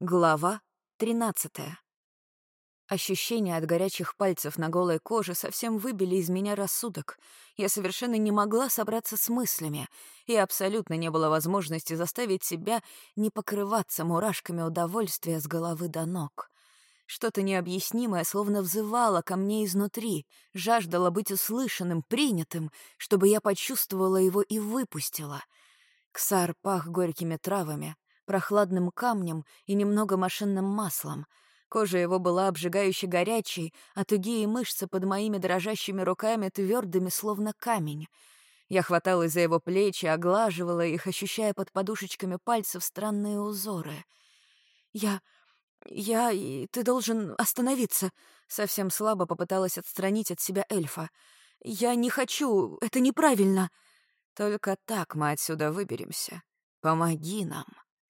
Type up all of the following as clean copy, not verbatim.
Глава 13. Ощущения от горячих пальцев на голой коже совсем выбили из меня рассудок. Я совершенно не могла собраться с мыслями, и абсолютно не было возможности заставить себя не покрываться мурашками удовольствия с головы до ног. Что-то необъяснимое словно взывало ко мне изнутри, жаждало быть услышанным, принятым, чтобы я почувствовала его и выпустила. Ксар пах горькими травами, прохладным камнем и немного машинным маслом. Кожа его была обжигающе горячей, а тугие мышцы под моими дрожащими руками твердыми, словно камень. Я хваталась за его плечи, оглаживала их, ощущая под подушечками пальцев странные узоры. И ты должен остановиться», — совсем слабо попыталась отстранить от себя эльфа. «Я не хочу, это неправильно». «Только так мы отсюда выберемся. Помоги нам».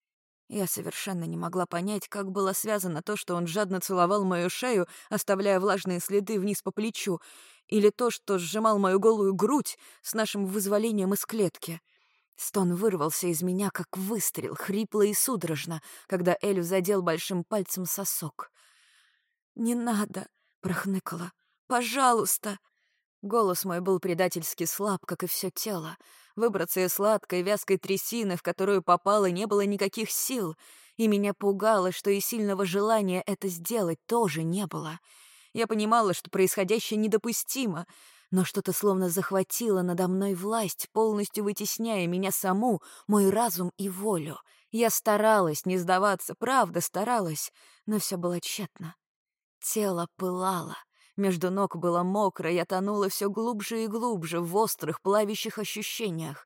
Я совершенно не могла понять, как было связано то, что он жадно целовал мою шею, оставляя влажные следы вниз по плечу, или то, что сжимал мою голую грудь с нашим вызволением из клетки. Стон вырвался из меня, как выстрел, хрипло и судорожно, когда Элю задел большим пальцем сосок. «Не надо!» — прохныкала. «Пожалуйста!» Голос мой был предательски слаб, как и все тело. Выбраться из сладкой, вязкой трясины, в которую попало, не было никаких сил, и меня пугало, что и сильного желания это сделать тоже не было. Я понимала, что происходящее недопустимо, но что-то словно захватило надо мной власть, полностью вытесняя меня саму, мой разум и волю. Я старалась не сдаваться, правда старалась, но все было тщетно. Тело пылало. Между ног было мокро, я тонула все глубже и глубже в острых, плавящих ощущениях.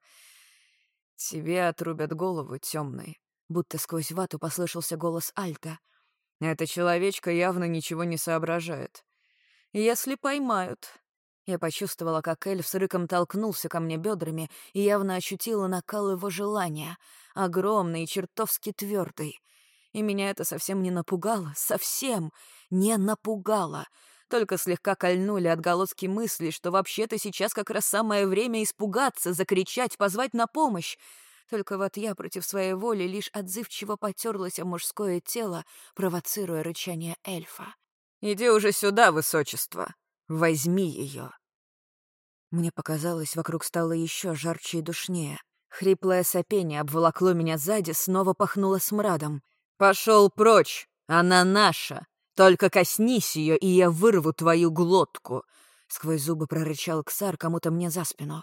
«Тебе отрубят голову, темный», — будто сквозь вату послышался голос Альта. «Эта человечка явно ничего не соображает. Если поймают...» Я почувствовала, как эльф с рыком толкнулся ко мне бедрами и явно ощутила накал его желания, огромный и чертовски твердый. И меня это совсем не напугало, совсем не напугало. Только слегка кольнули отголоски мысли, что вообще-то сейчас как раз самое время испугаться, закричать, позвать на помощь. Только вот я против своей воли лишь отзывчиво потерлась о мужское тело, провоцируя рычание эльфа. «Иди уже сюда, высочество! Возьми ее!» Мне показалось, вокруг стало еще жарче и душнее. Хриплое сопение обволокло меня сзади, снова пахнуло смрадом. «Пошел прочь! Она наша! Только коснись ее, и я вырву твою глотку!» Сквозь зубы прорычал Ксар кому-то мне за спину.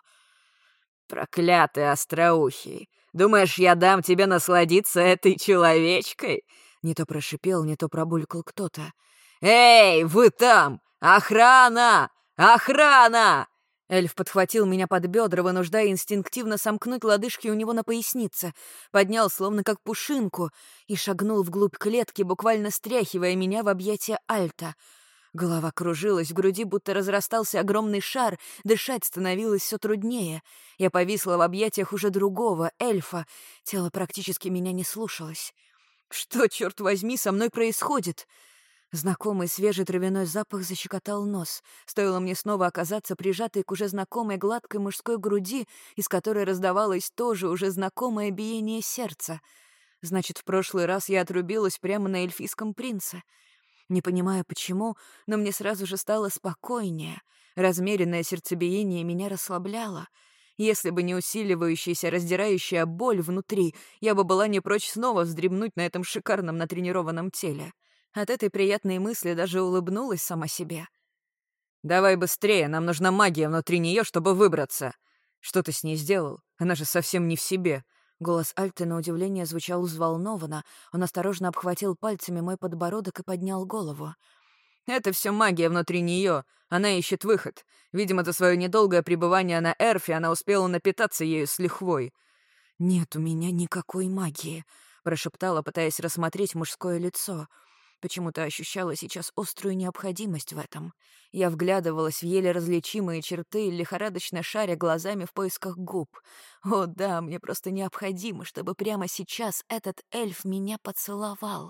«Проклятый остроухий! Думаешь, я дам тебе насладиться этой человечкой?» Не то прошипел, не то пробулькал кто-то. «Эй, вы там! Охрана! Охрана!» Эльф подхватил меня под бедра, вынуждая инстинктивно сомкнуть лодыжки у него на пояснице, поднял словно как пушинку и шагнул вглубь клетки, буквально стряхивая меня в объятия Альта. Голова кружилась, в груди будто разрастался огромный шар, дышать становилось все труднее. Я повисла в объятиях уже другого, эльфа. Тело практически меня не слушалось. Что, черт возьми, со мной происходит? Знакомый свежий травяной запах защекотал нос. Стоило мне снова оказаться прижатой к уже знакомой гладкой мужской груди, из которой раздавалось тоже уже знакомое биение сердца. Значит, в прошлый раз я отрубилась прямо на эльфийском принце. Не понимая почему, но мне сразу же стало спокойнее. Размеренное сердцебиение меня расслабляло. Если бы не усиливающаяся, раздирающая боль внутри, я бы была не прочь снова вздремнуть на этом шикарном натренированном теле. От этой приятной мысли даже улыбнулась сама себе. «Давай быстрее, нам нужна магия внутри нее, чтобы выбраться. Что ты с ней сделал? Она же совсем не в себе». Голос Альты на удивление звучал взволнованно. Он осторожно обхватил пальцами мой подбородок и поднял голову. «Это все магия внутри нее. Она ищет выход. Видимо, за свое недолгое пребывание на Эрфе она успела напитаться ею с лихвой». «Нет у меня никакой магии», — прошептала, пытаясь рассмотреть мужское лицо. Почему-то ощущала сейчас острую необходимость в этом. Я вглядывалась в еле различимые черты, лихорадочно шаря глазами в поисках губ. О да, мне просто необходимо, чтобы прямо сейчас этот эльф меня поцеловал.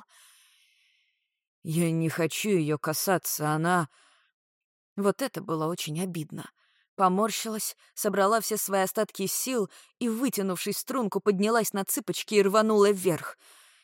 «Я не хочу ее касаться, она...» Вот это было очень обидно. Поморщилась, собрала все свои остатки сил и, вытянувшись в струнку, поднялась на цыпочки и рванула вверх.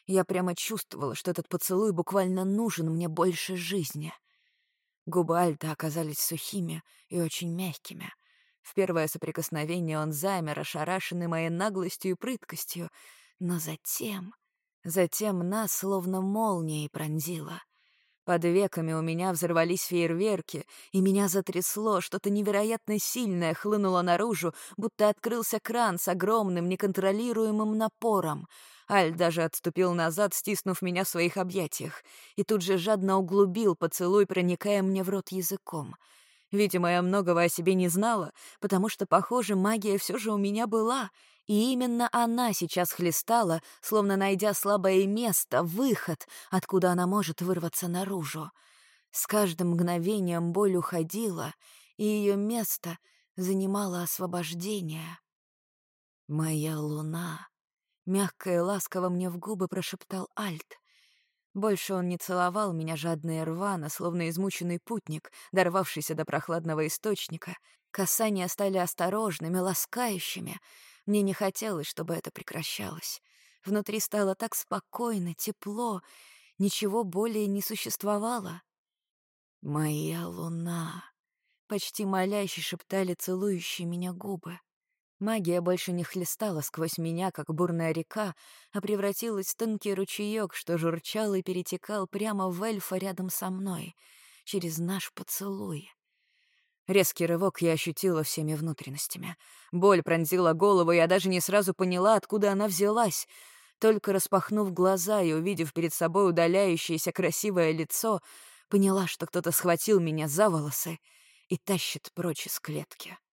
Я прямо чувствовала, что этот поцелуй буквально нужен мне больше жизни. Губы Альта оказались сухими и очень мягкими. В первое соприкосновение он замер, ошарашенный моей наглостью и прыткостью. Но затем нас словно молнией пронзило. Под веками у меня взорвались фейерверки, и меня затрясло, что-то невероятно сильное хлынуло наружу, будто открылся кран с огромным неконтролируемым напором. Аль даже отступил назад, стиснув меня в своих объятиях, и тут же жадно углубил поцелуй, проникая мне в рот языком. Видимо, я многого о себе не знала, потому что, похоже, магия все же у меня была, и именно она сейчас хлестала, словно найдя слабое место, выход, откуда она может вырваться наружу. С каждым мгновением боль уходила, и ее место занимало освобождение. «Моя луна», — мягко и ласково мне в губы прошептал Альт. Больше он не целовал меня жадно и рвано, словно измученный путник, дорвавшийся до прохладного источника. Касания стали осторожными, ласкающими. Мне не хотелось, чтобы это прекращалось. Внутри стало так спокойно, тепло, ничего более не существовало. «Моя луна», — почти моляще шептали целующие меня губы. Магия больше не хлестала сквозь меня, как бурная река, а превратилась в тонкий ручеёк, что журчал и перетекал прямо в эльфа рядом со мной, через наш поцелуй. Резкий рывок я ощутила всеми внутренностями. Боль пронзила голову, я даже не сразу поняла, откуда она взялась. Только распахнув глаза и увидев перед собой удаляющееся красивое лицо, поняла, что кто-то схватил меня за волосы и тащит прочь из клетки.